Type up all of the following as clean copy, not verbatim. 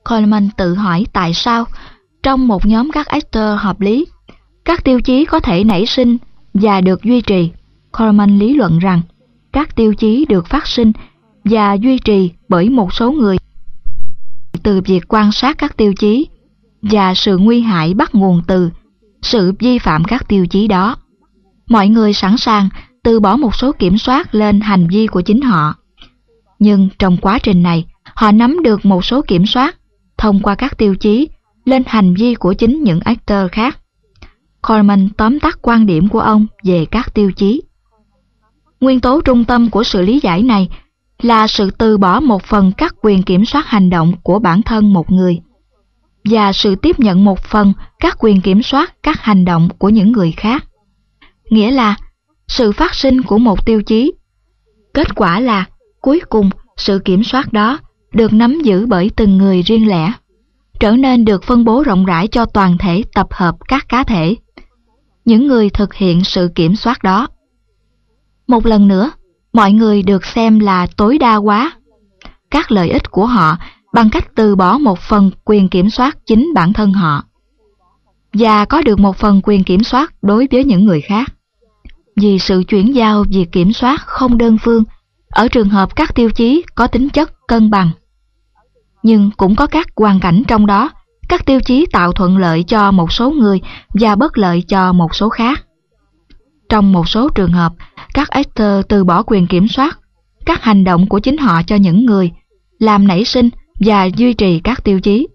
Coleman tự hỏi tại sao trong một nhóm các actor hợp lý, các tiêu chí có thể nảy sinh và được duy trì. Coleman lý luận rằng các tiêu chí được phát sinh và duy trì bởi một số người từ việc quan sát các tiêu chí, và sự nguy hại bắt nguồn từ sự vi phạm các tiêu chí đó. Mọi người sẵn sàng từ bỏ một số kiểm soát lên hành vi của chính họ, nhưng trong quá trình này họ nắm được một số kiểm soát thông qua các tiêu chí lên hành vi của chính những actor khác. Coleman tóm tắt quan điểm của ông về các tiêu chí. Nguyên tố trung tâm của sự lý giải này là sự từ bỏ một phần các quyền kiểm soát hành động của bản thân một người, và sự tiếp nhận một phần các quyền kiểm soát các hành động của những người khác. Nghĩa là sự phát sinh của một tiêu chí. Kết quả là cuối cùng sự kiểm soát đó được nắm giữ bởi từng người riêng lẻ, trở nên được phân bố rộng rãi cho toàn thể tập hợp các cá thể, những người thực hiện sự kiểm soát đó. Một lần nữa, mọi người được xem là tối đa hóa các lợi ích của họ bằng cách từ bỏ một phần quyền kiểm soát chính bản thân họ, và có được một phần quyền kiểm soát đối với những người khác. Vì sự chuyển giao việc kiểm soát không đơn phương ở trường hợp các tiêu chí có tính chất cân bằng. Nhưng cũng có các hoàn cảnh trong đó, các tiêu chí tạo thuận lợi cho một số người và bất lợi cho một số khác. Trong một số trường hợp, các actor từ bỏ quyền kiểm soát các hành động của chính họ cho những người, làm nảy sinh và duy trì các tiêu chí.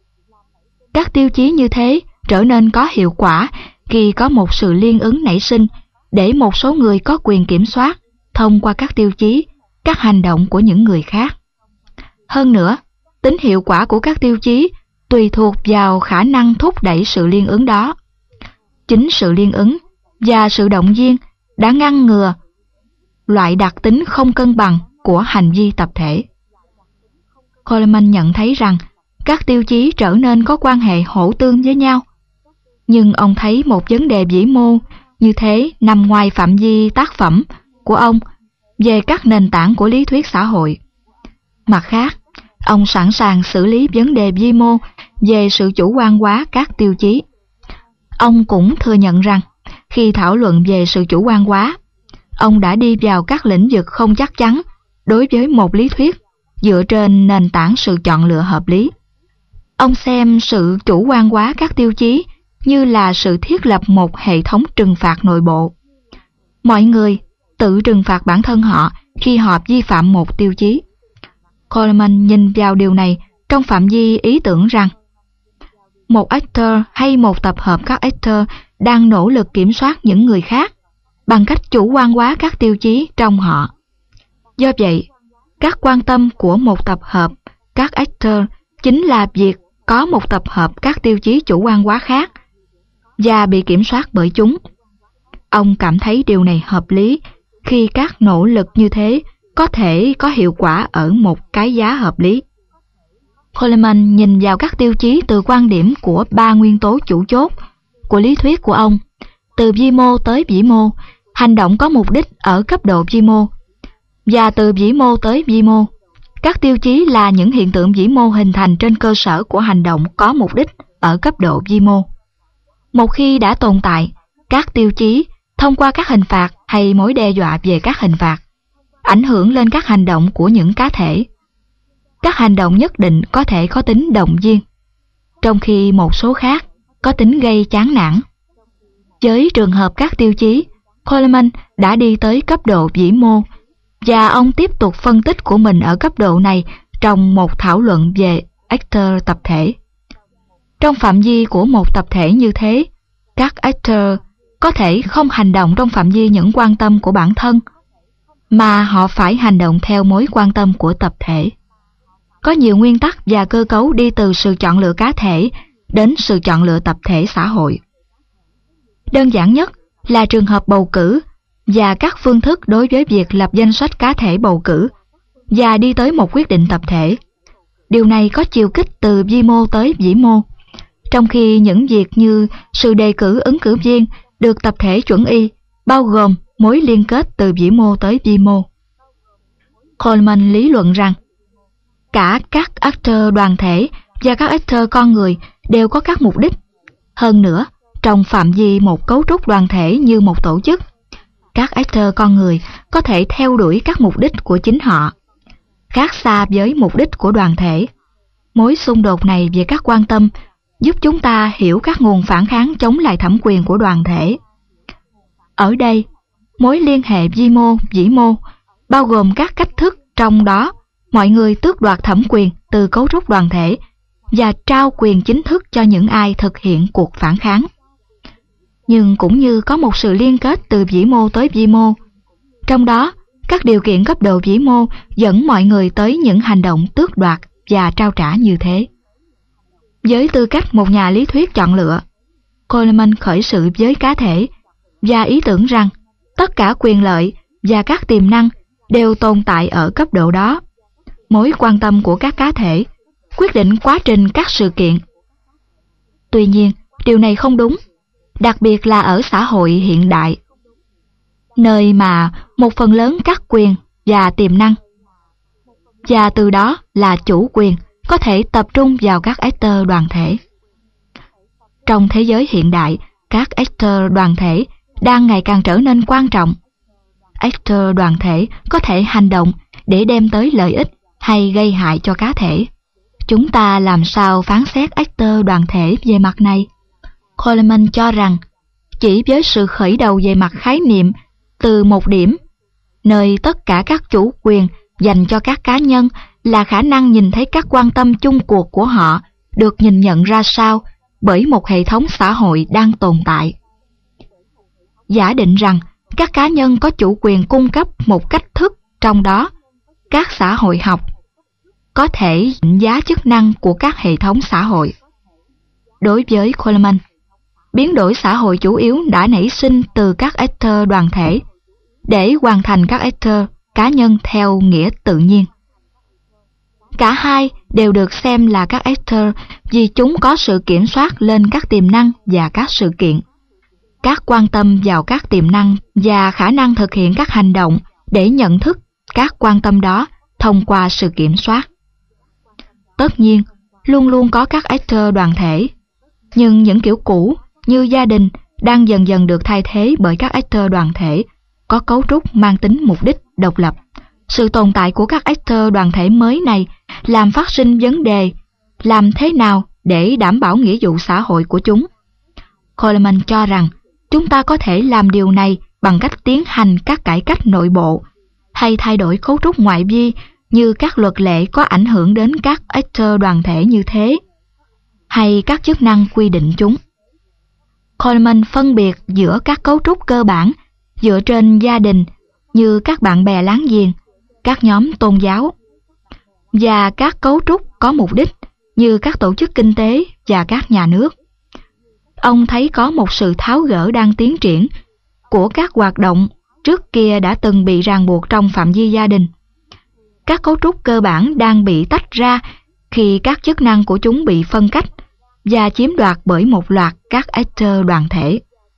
Các tiêu chí như thế trở nên có hiệu quả khi có một sự liên ứng nảy sinh để một số người có quyền kiểm soát thông qua các tiêu chí các hành động của những người khác. Hơn nữa, tính hiệu quả của các tiêu chí tùy thuộc vào khả năng thúc đẩy sự liên ứng đó. Chính sự liên ứng và sự động viên đã ngăn ngừa loại đặc tính không cân bằng của hành vi tập thể. Coleman nhận thấy rằng các tiêu chí trở nên có quan hệ hỗ tương với nhau, nhưng ông thấy một vấn đề vĩ mô như thế nằm ngoài phạm vi tác phẩm của ông về các nền tảng của lý thuyết xã hội. Mặt khác, ông sẵn sàng xử lý vấn đề vi mô về sự chủ quan hóa các tiêu chí. Ông cũng thừa nhận rằng khi thảo luận về sự chủ quan hóa, ông đã đi vào các lĩnh vực không chắc chắn đối với một lý thuyết dựa trên nền tảng sự chọn lựa hợp lý. Ông xem sự chủ quan hóa các tiêu chí như là sự thiết lập một hệ thống trừng phạt nội bộ. Mọi người tự trừng phạt bản thân họ khi họ vi phạm một tiêu chí. Coleman nhìn vào điều này trong phạm vi ý tưởng rằng một actor hay một tập hợp các actor đang nỗ lực kiểm soát những người khác bằng cách chủ quan hóa các tiêu chí trong họ. Do vậy, các quan tâm của một tập hợp các actor chính là việc có một tập hợp các tiêu chí chủ quan hóa khác và bị kiểm soát bởi chúng. Ông cảm thấy điều này hợp lý khi các nỗ lực như thế có thể có hiệu quả ở một cái giá hợp lý. Coleman nhìn vào các tiêu chí từ quan điểm của ba nguyên tố chủ chốt của lý thuyết của ông. Từ vi mô tới vĩ mô, hành động có mục đích ở cấp độ vi mô, và từ vĩ mô tới vi mô, các tiêu chí là những hiện tượng vĩ mô hình thành trên cơ sở của hành động có mục đích ở cấp độ vi mô. Một khi đã tồn tại, các tiêu chí thông qua các hình phạt hay mối đe dọa về các hình phạt ảnh hưởng lên các hành động của những cá thể. Các hành động nhất định có thể có tính động viên, trong khi một số khác có tính gây chán nản. Với trường hợp các tiêu chí, Coleman đã đi tới cấp độ vĩ mô, và ông tiếp tục phân tích của mình ở cấp độ này trong một thảo luận về actor tập thể. Trong phạm vi của một tập thể như thế, các actor có thể không hành động trong phạm vi những quan tâm của bản thân, mà họ phải hành động theo mối quan tâm của tập thể. Có nhiều nguyên tắc và cơ cấu đi từ sự chọn lựa cá thể đến sự chọn lựa tập thể xã hội. Đơn giản nhất là trường hợp bầu cử và các phương thức đối với việc lập danh sách cá thể bầu cử và đi tới một quyết định tập thể. Điều này có chiều kích từ vi mô tới vĩ mô, trong khi những việc như sự đề cử ứng cử viên được tập thể chuẩn y, bao gồm mối liên kết từ vĩ mô tới vi mô. Coleman lý luận rằng cả các actor đoàn thể và các actor con người đều có các mục đích. Hơn nữa, trong phạm vi một cấu trúc đoàn thể như một tổ chức, các actor con người có thể theo đuổi các mục đích của chính họ, khác xa với mục đích của đoàn thể. Mối xung đột này về các quan tâm giúp chúng ta hiểu các nguồn phản kháng chống lại thẩm quyền của đoàn thể. Ở đây, mối liên hệ vi mô, vĩ mô bao gồm các cách thức trong đó mọi người tước đoạt thẩm quyền từ cấu trúc đoàn thể và trao quyền chính thức cho những ai thực hiện cuộc phản kháng. Nhưng cũng như có một sự liên kết từ vĩ mô tới vi mô, trong đó các điều kiện cấp độ vĩ mô dẫn mọi người tới những hành động tước đoạt và trao trả như thế. Với tư cách một nhà lý thuyết chọn lựa, Coleman khởi sự với cá thể và ý tưởng rằng tất cả quyền lợi và các tiềm năng đều tồn tại ở cấp độ đó. Mối quan tâm của các cá thể quyết định quá trình các sự kiện. Tuy nhiên, điều này không đúng, đặc biệt là ở xã hội hiện đại, nơi mà một phần lớn các quyền và tiềm năng, và từ đó là chủ quyền, có thể tập trung vào các actor đoàn thể. Trong thế giới hiện đại, các actor đoàn thể đang ngày càng trở nên quan trọng. Actor đoàn thể có thể hành động để đem tới lợi ích hay gây hại cho cá thể. Chúng ta làm sao phán xét actor đoàn thể về mặt này? Coleman cho rằng chỉ với sự khởi đầu về mặt khái niệm từ một điểm, nơi tất cả các chủ quyền dành cho các cá nhân là khả năng nhìn thấy các quan tâm chung cuộc của họ được nhìn nhận ra sao bởi một hệ thống xã hội đang tồn tại. Giả định rằng các cá nhân có chủ quyền cung cấp một cách thức trong đó, các xã hội học có thể định giá chức năng của các hệ thống xã hội. Đối với Coleman, biến đổi xã hội chủ yếu đã nảy sinh từ các actor đoàn thể để hoàn thành các actor cá nhân theo nghĩa tự nhiên. Cả hai đều được xem là các actor vì chúng có sự kiểm soát lên các tiềm năng và các sự kiện. Các quan tâm vào các tiềm năng và khả năng thực hiện các hành động để nhận thức các quan tâm đó thông qua sự kiểm soát. Tất nhiên, luôn luôn có các actor đoàn thể, nhưng những kiểu cũ như gia đình đang dần dần được thay thế bởi các actor đoàn thể có cấu trúc mang tính mục đích độc lập. Sự tồn tại của các actor đoàn thể mới này làm phát sinh vấn đề làm thế nào để đảm bảo nghĩa vụ xã hội của chúng. Coleman cho rằng chúng ta có thể làm điều này bằng cách tiến hành các cải cách nội bộ hay thay đổi cấu trúc ngoại vi như các luật lệ có ảnh hưởng đến các actor đoàn thể như thế, hay các chức năng quy định chúng. Coleman phân biệt giữa các cấu trúc cơ bản dựa trên gia đình như các bạn bè láng giềng, các nhóm tôn giáo, và các cấu trúc có mục đích như các tổ chức kinh tế và các nhà nước. Ông thấy có một sự tháo gỡ đang tiến triển của các hoạt động trước kia đã từng bị ràng buộc trong phạm vi gia đình. Các cấu trúc cơ bản đang bị tách ra khi các chức năng của chúng bị phân cách và chiếm đoạt bởi một loạt các actor đoàn thể.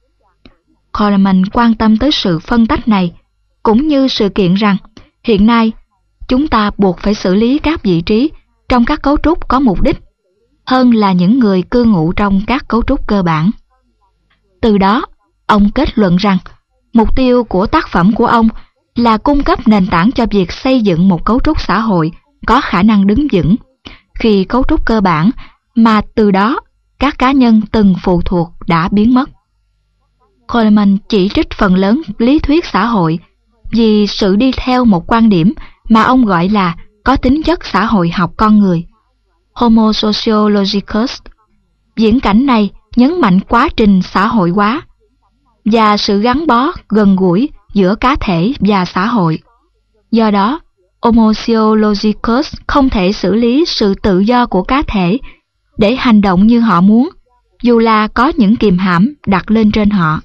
Coleman quan tâm tới sự phân tách này, cũng như sự kiện rằng hiện nay chúng ta buộc phải xử lý các vị trí trong các cấu trúc có mục đích hơn là những người cư ngụ trong các cấu trúc cơ bản. Từ đó, ông kết luận rằng mục tiêu của tác phẩm của ông là cung cấp nền tảng cho việc xây dựng một cấu trúc xã hội có khả năng đứng vững khi cấu trúc cơ bản mà từ đó các cá nhân từng phụ thuộc đã biến mất. Coleman chỉ trích phần lớn lý thuyết xã hội vì sự đi theo một quan điểm mà ông gọi là có tính chất xã hội học con người, Homo sociologicus. Viễn cảnh này nhấn mạnh quá trình xã hội hóa và sự gắn bó gần gũi giữa cá thể và xã hội. Do đó, Homo sociologicus không thể xử lý sự tự do của cá thể để hành động như họ muốn, dù là có những kìm hãm đặt lên trên họ.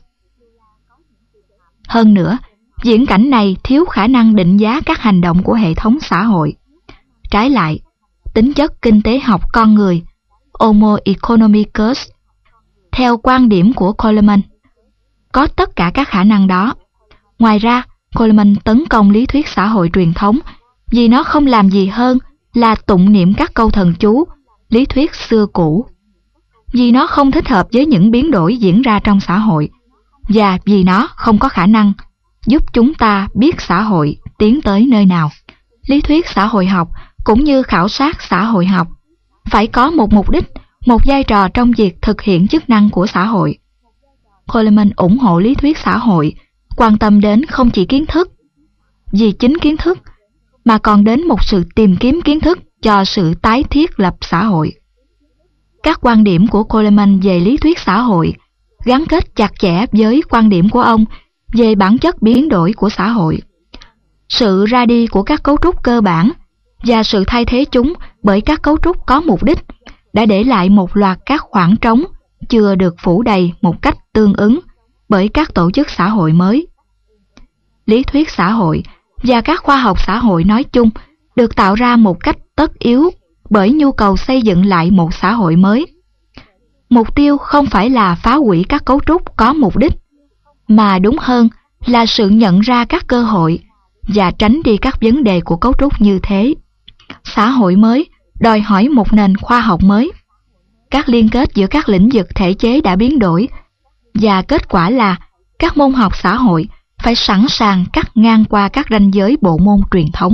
Hơn nữa, viễn cảnh này thiếu khả năng định giá các hành động của hệ thống xã hội. Trái lại, tính chất kinh tế học con người, Homo economicus, theo quan điểm của Coleman, có tất cả các khả năng đó. Ngoài ra, Coleman tấn công lý thuyết xã hội truyền thống vì nó không làm gì hơn là tụng niệm các câu thần chú lý thuyết xưa cũ, vì nó không thích hợp với những biến đổi diễn ra trong xã hội, và vì nó không có khả năng giúp chúng ta biết xã hội tiến tới nơi nào. Lý thuyết xã hội học cũng như khảo sát xã hội học phải có một mục đích, một vai trò trong việc thực hiện chức năng của xã hội. Coleman ủng hộ lý thuyết xã hội, quan tâm đến không chỉ kiến thức, vì chính kiến thức, mà còn đến một sự tìm kiếm kiến thức cho sự tái thiết lập xã hội. Các quan điểm của Coleman về lý thuyết xã hội gắn kết chặt chẽ với quan điểm của ông về bản chất biến đổi của xã hội. Sự ra đi của các cấu trúc cơ bản và sự thay thế chúng bởi các cấu trúc có mục đích đã để lại một loạt các khoảng trống chưa được phủ đầy một cách tương ứng bởi các tổ chức xã hội mới. Lý thuyết xã hội và các khoa học xã hội nói chung được tạo ra một cách tất yếu bởi nhu cầu xây dựng lại một xã hội mới. Mục tiêu không phải là phá hủy các cấu trúc có mục đích, mà đúng hơn là sự nhận ra các cơ hội và tránh đi các vấn đề của cấu trúc như thế. Xã hội mới đòi hỏi một nền khoa học mới. Các liên kết giữa các lĩnh vực thể chế đã biến đổi, và kết quả là các môn học xã hội phải sẵn sàng cắt ngang qua các ranh giới bộ môn truyền thống.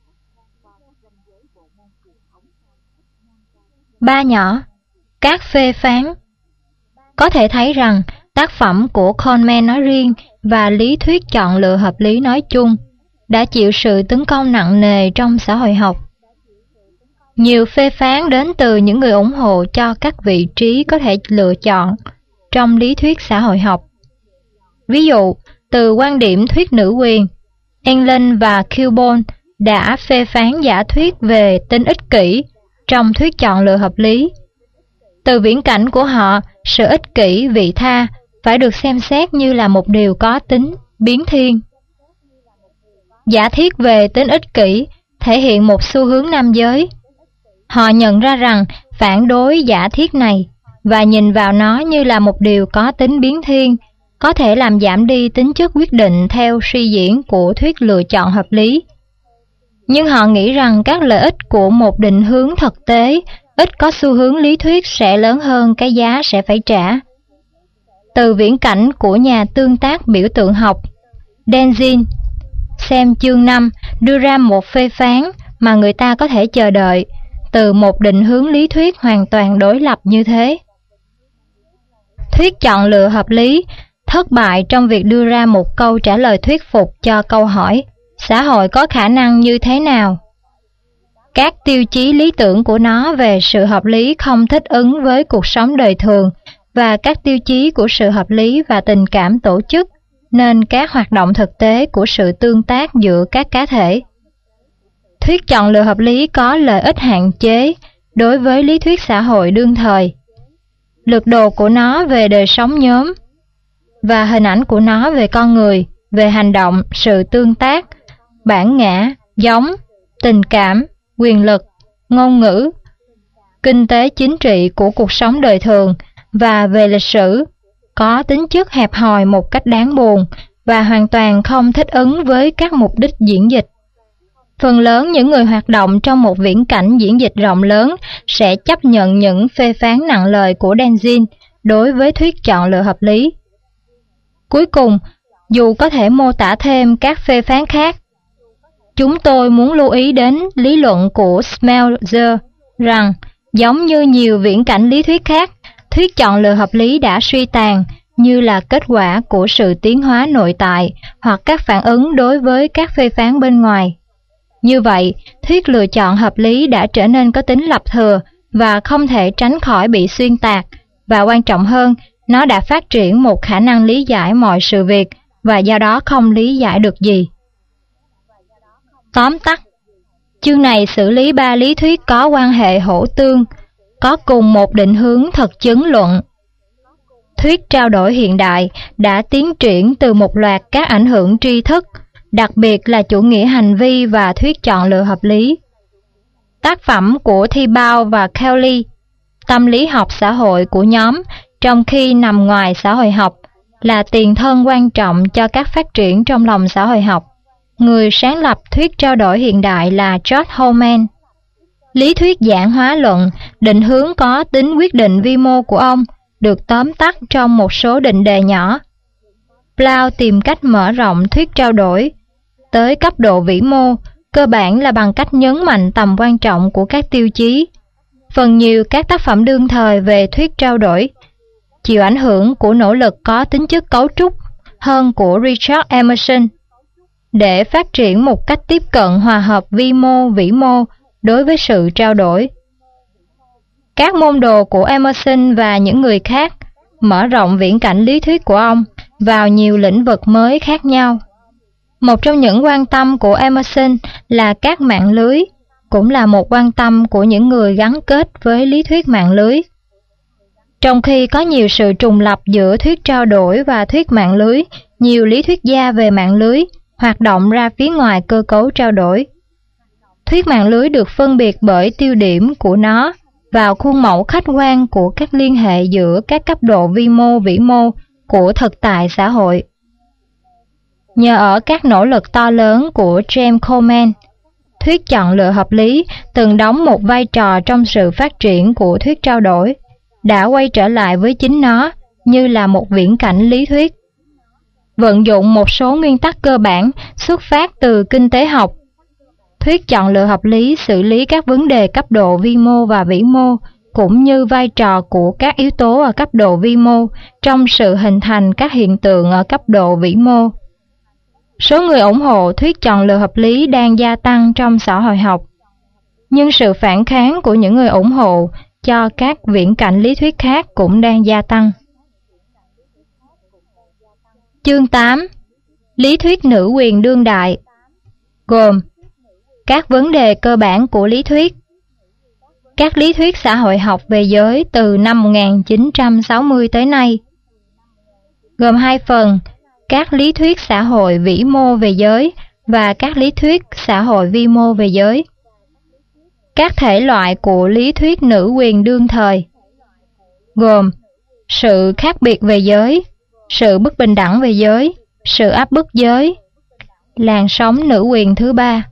Ba nhỏ, các phê phán. Có thể thấy rằng tác phẩm của Coleman nói riêng và lý thuyết chọn lựa hợp lý nói chung đã chịu sự tấn công nặng nề trong xã hội học. Nhiều phê phán đến từ những người ủng hộ cho các vị trí có thể lựa chọn trong lý thuyết xã hội học. Ví dụ, từ quan điểm thuyết nữ quyền, England và Kilborn đã phê phán giả thuyết về tính ích kỷ trong thuyết chọn lựa hợp lý. Từ viễn cảnh của họ, sự ích kỷ vị tha phải được xem xét như là một điều có tính biến thiên. Giả thiết về tính ích kỷ thể hiện một xu hướng nam giới. Họ nhận ra rằng phản đối giả thiết này và nhìn vào nó như là một điều có tính biến thiên, có thể làm giảm đi tính chất quyết định theo suy diễn của thuyết lựa chọn hợp lý. Nhưng họ nghĩ rằng các lợi ích của một định hướng thực tế ít có xu hướng lý thuyết sẽ lớn hơn cái giá sẽ phải trả. Từ viễn cảnh của nhà tương tác biểu tượng học, Denzin, xem chương 5, đưa ra một phê phán mà người ta có thể chờ đợi từ một định hướng lý thuyết hoàn toàn đối lập như thế. Thuyết chọn lựa hợp lý thất bại trong việc đưa ra một câu trả lời thuyết phục cho câu hỏi xã hội có khả năng như thế nào. Các tiêu chí lý tưởng của nó về sự hợp lý không thích ứng với cuộc sống đời thường và các tiêu chí của sự hợp lý và tình cảm tổ chức, nên các hoạt động thực tế của sự tương tác giữa các cá thể. Thuyết chọn lựa hợp lý có lợi ích hạn chế đối với lý thuyết xã hội đương thời. Lược đồ của nó về đời sống nhóm và hình ảnh của nó về con người, về hành động, sự tương tác, bản ngã, giống, tình cảm, quyền lực, ngôn ngữ, kinh tế chính trị của cuộc sống đời thường và về lịch sử, có tính chất hẹp hòi một cách đáng buồn và hoàn toàn không thích ứng với các mục đích diễn dịch. Phần lớn những người hoạt động trong một viễn cảnh diễn dịch rộng lớn sẽ chấp nhận những phê phán nặng lời của Denzin đối với thuyết chọn lựa hợp lý. Cuối cùng, dù có thể mô tả thêm các phê phán khác, chúng tôi muốn lưu ý đến lý luận của Smeltzer rằng, giống như nhiều viễn cảnh lý thuyết khác, thuyết chọn lựa hợp lý đã suy tàn như là kết quả của sự tiến hóa nội tại hoặc các phản ứng đối với các phê phán bên ngoài. Như vậy, thuyết lựa chọn hợp lý đã trở nên có tính lập thừa và không thể tránh khỏi bị xuyên tạc, và quan trọng hơn, nó đã phát triển một khả năng lý giải mọi sự việc và do đó không lý giải được gì. Tóm tắt, chương này xử lý 3 lý thuyết có quan hệ hỗ tương, có cùng một định hướng thực chứng luận. Thuyết trao đổi hiện đại đã tiến triển từ một loạt các ảnh hưởng tri thức, đặc biệt là chủ nghĩa hành vi và thuyết chọn lựa hợp lý. Tác phẩm của Thibault và Kelly, tâm lý học xã hội của nhóm, trong khi nằm ngoài xã hội học, là tiền thân quan trọng cho các phát triển trong lòng xã hội học. Người sáng lập thuyết trao đổi hiện đại là George Hohmann. Lý thuyết giản hóa luận định hướng có tính quyết định vi mô của ông được tóm tắt trong một số định đề nhỏ. Blount tìm cách mở rộng thuyết trao đổi tới cấp độ vĩ mô, cơ bản là bằng cách nhấn mạnh tầm quan trọng của các tiêu chí. Phần nhiều các tác phẩm đương thời về thuyết trao đổi chịu ảnh hưởng của nỗ lực có tính chất cấu trúc hơn của Richard Emerson để phát triển một cách tiếp cận hòa hợp vi mô vĩ mô đối với sự trao đổi. Các môn đồ của Emerson và những người khác mở rộng viễn cảnh lý thuyết của ông vào nhiều lĩnh vực mới khác nhau. Một trong những quan tâm của Emerson là các mạng lưới, cũng là một quan tâm của những người gắn kết với lý thuyết mạng lưới. Trong khi có nhiều sự trùng lập giữa thuyết trao đổi và thuyết mạng lưới, nhiều lý thuyết gia về mạng lưới hoạt động ra phía ngoài cơ cấu trao đổi. Thuyết mạng lưới được phân biệt bởi tiêu điểm của nó vào khuôn mẫu khách quan của các liên hệ giữa các cấp độ vi mô vĩ mô của thực tại xã hội. Nhờ ở các nỗ lực to lớn của James Coleman, thuyết chọn lựa hợp lý từng đóng một vai trò trong sự phát triển của thuyết trao đổi, đã quay trở lại với chính nó như là một viễn cảnh lý thuyết. Vận dụng một số nguyên tắc cơ bản xuất phát từ kinh tế học, thuyết chọn lựa hợp lý xử lý các vấn đề cấp độ vi mô và vĩ mô, cũng như vai trò của các yếu tố ở cấp độ vi mô trong sự hình thành các hiện tượng ở cấp độ vĩ mô. Số người ủng hộ thuyết chọn lựa hợp lý đang gia tăng trong xã hội học, nhưng sự phản kháng của những người ủng hộ cho các viễn cảnh lý thuyết khác cũng đang gia tăng. Chương 8. Lý thuyết nữ quyền đương đại, gồm các vấn đề cơ bản của lý thuyết. Các lý thuyết xã hội học về giới từ năm 1960 tới nay, gồm hai phần: các lý thuyết xã hội vĩ mô về giới và các lý thuyết xã hội vi mô về giới. Các thể loại của lý thuyết nữ quyền đương thời, gồm sự khác biệt về giới, sự bất bình đẳng về giới, sự áp bức giới, làn sóng nữ quyền thứ ba.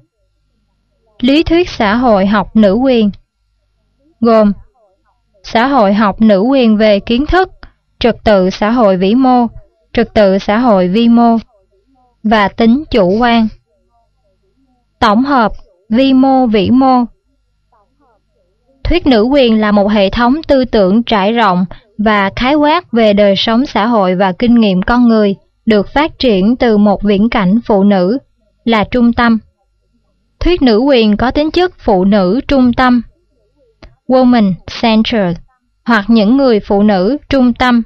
Lý thuyết xã hội học nữ quyền, gồm xã hội học nữ quyền về kiến thức, trật tự xã hội vĩ mô, trật tự xã hội vi mô và tính chủ quan. Tổng hợp vi mô vĩ mô. Thuyết nữ quyền là một hệ thống tư tưởng trải rộng và khái quát về đời sống xã hội và kinh nghiệm con người, được phát triển từ một viễn cảnh phụ nữ là trung tâm. Thuyết nữ quyền có tính chất phụ nữ trung tâm, woman-centered, hoặc những người phụ nữ trung tâm,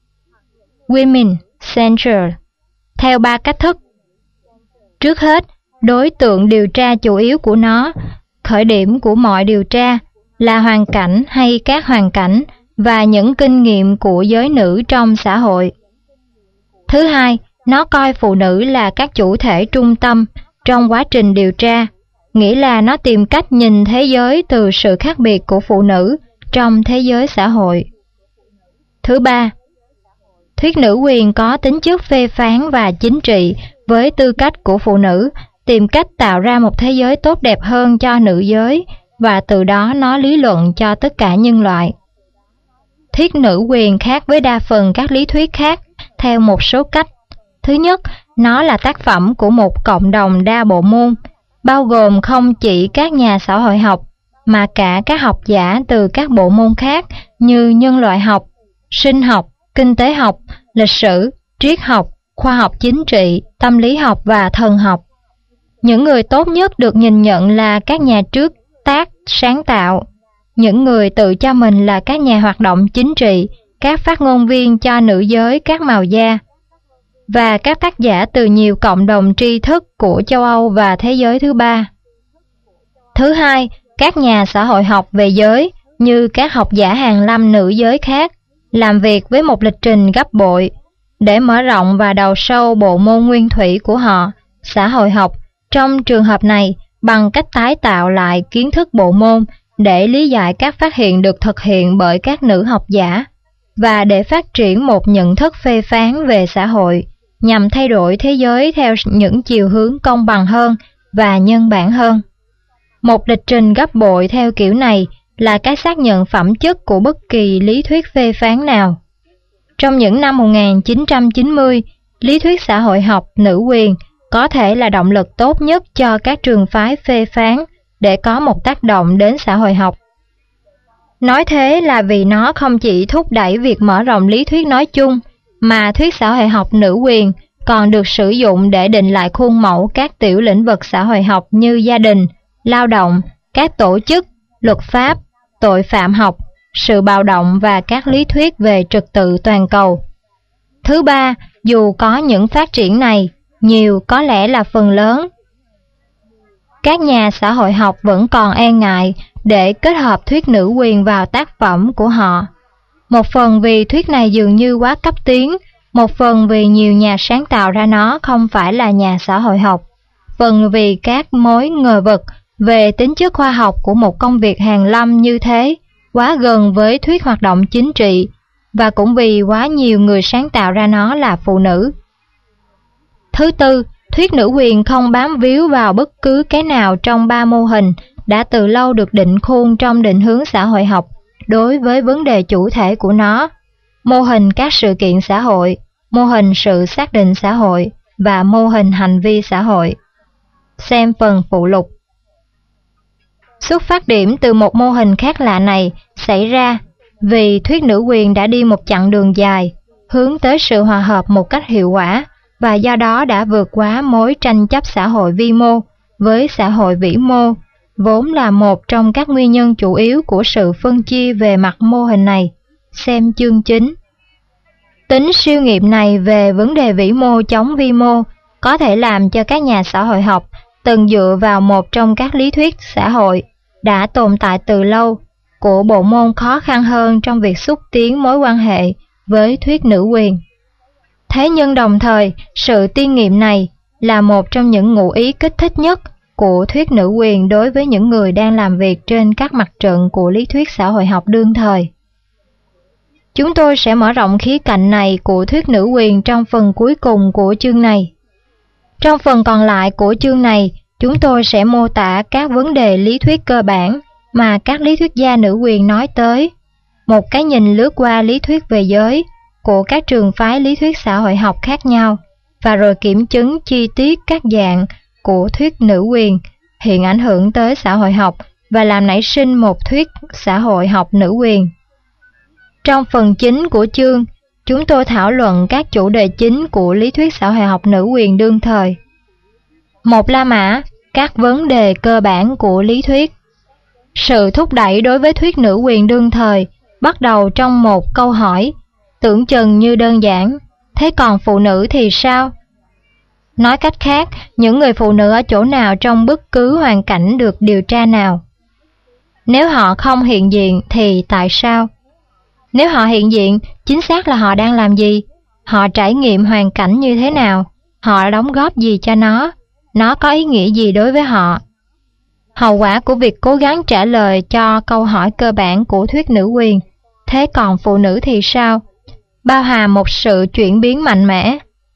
women-centered, theo ba cách thức. Trước hết, đối tượng điều tra chủ yếu của nó, khởi điểm của mọi điều tra, là hoàn cảnh hay các hoàn cảnh và những kinh nghiệm của giới nữ trong xã hội. Thứ hai, nó coi phụ nữ là các chủ thể trung tâm trong quá trình điều tra, nghĩa là nó tìm cách nhìn thế giới từ sự khác biệt của phụ nữ trong thế giới xã hội. Thứ ba, thuyết nữ quyền có tính chất phê phán và chính trị với tư cách của phụ nữ, tìm cách tạo ra một thế giới tốt đẹp hơn cho nữ giới, và từ đó nó lý luận cho tất cả nhân loại. Thuyết nữ quyền khác với đa phần các lý thuyết khác theo một số cách. Thứ nhất, nó là tác phẩm của một cộng đồng đa bộ môn, bao gồm không chỉ các nhà xã hội học, mà cả các học giả từ các bộ môn khác như nhân loại học, sinh học, kinh tế học, lịch sử, triết học, khoa học chính trị, tâm lý học và thần học. Những người tốt nhất được nhìn nhận là các nhà trước tác sáng tạo, những người tự cho mình là các nhà hoạt động chính trị, các phát ngôn viên cho nữ giới các màu da, và các tác giả từ nhiều cộng đồng tri thức của châu Âu và thế giới thứ ba. Thứ hai, các nhà xã hội học về giới như các học giả hàn lâm nữ giới khác làm việc với một lịch trình gấp bội để mở rộng và đào sâu bộ môn nguyên thủy của họ, xã hội học, trong trường hợp này bằng cách tái tạo lại kiến thức bộ môn để lý giải các phát hiện được thực hiện bởi các nữ học giả, và để phát triển một nhận thức phê phán về xã hội nhằm thay đổi thế giới theo những chiều hướng công bằng hơn và nhân bản hơn. Một lịch trình gấp bội theo kiểu này là cái xác nhận phẩm chất của bất kỳ lý thuyết phê phán nào. Trong những năm 1990, lý thuyết xã hội học nữ quyền có thể là động lực tốt nhất cho các trường phái phê phán để có một tác động đến xã hội học. Nói thế là vì nó không chỉ thúc đẩy việc mở rộng lý thuyết nói chung, mà thuyết xã hội học nữ quyền còn được sử dụng để định lại khuôn mẫu các tiểu lĩnh vực xã hội học như gia đình, lao động, các tổ chức, luật pháp, tội phạm học, sự bạo động và các lý thuyết về trật tự toàn cầu. Thứ ba, dù có những phát triển này, nhiều có lẽ là phần lớn, các nhà xã hội học vẫn còn e ngại để kết hợp thuyết nữ quyền vào tác phẩm của họ. Một phần vì thuyết này dường như quá cấp tiến, một phần vì nhiều nhà sáng tạo ra nó không phải là nhà xã hội học, phần vì các mối ngờ vực về tính chất khoa học của một công việc hàn lâm như thế quá gần với thuyết hoạt động chính trị, và cũng vì quá nhiều người sáng tạo ra nó là phụ nữ. Thứ tư, thuyết nữ quyền không bám víu vào bất cứ cái nào trong ba mô hình đã từ lâu được định khuôn trong định hướng xã hội học đối với vấn đề chủ thể của nó: mô hình các sự kiện xã hội, mô hình sự xác định xã hội và mô hình hành vi xã hội. Xem phần phụ lục. Xuất phát điểm từ một mô hình khác lạ này xảy ra vì thuyết nữ quyền đã đi một chặng đường dài, hướng tới sự hòa hợp một cách hiệu quả, và do đó đã vượt quá mối tranh chấp xã hội vi mô với xã hội vĩ mô, vốn là một trong các nguyên nhân chủ yếu của sự phân chia về mặt mô hình này. Xem chương 9. Tính siêu nghiệm này về vấn đề vĩ mô chống vi mô có thể làm cho các nhà xã hội học từng dựa vào một trong các lý thuyết xã hội đã tồn tại từ lâu của bộ môn khó khăn hơn trong việc xúc tiến mối quan hệ với thuyết nữ quyền. Thế nhưng đồng thời, sự tiên nghiệm này là một trong những ngụ ý kích thích nhất của thuyết nữ quyền đối với những người đang làm việc trên các mặt trận của lý thuyết xã hội học đương thời. Chúng tôi sẽ mở rộng khía cạnh này của thuyết nữ quyền trong phần cuối cùng của chương này. Trong phần còn lại của chương này, chúng tôi sẽ mô tả các vấn đề lý thuyết cơ bản mà các lý thuyết gia nữ quyền nói tới, một cái nhìn lướt qua lý thuyết về giới của các trường phái lý thuyết xã hội học khác nhau, và rồi kiểm chứng chi tiết các dạng của thuyết nữ quyền hiện ảnh hưởng tới xã hội học và làm nảy sinh một thuyết xã hội học nữ quyền. Trong phần chính của chương, chúng tôi thảo luận các chủ đề chính của lý thuyết xã hội học nữ quyền đương thời. Một La Mã, các vấn đề cơ bản của lý thuyết. Sự thúc đẩy đối với thuyết nữ quyền đương thời bắt đầu trong một câu hỏi tưởng chừng như đơn giản: thế còn phụ nữ thì sao? Nói cách khác, những người phụ nữ ở chỗ nào trong bất cứ hoàn cảnh được điều tra nào? Nếu họ không hiện diện thì tại sao? Nếu họ hiện diện, chính xác là họ đang làm gì? Họ trải nghiệm hoàn cảnh như thế nào? Họ đóng góp gì cho nó? Nó có ý nghĩa gì đối với họ? Hậu quả của việc cố gắng trả lời cho câu hỏi cơ bản của thuyết nữ quyền, thế còn phụ nữ thì sao, bao hàm một sự chuyển biến mạnh mẽ.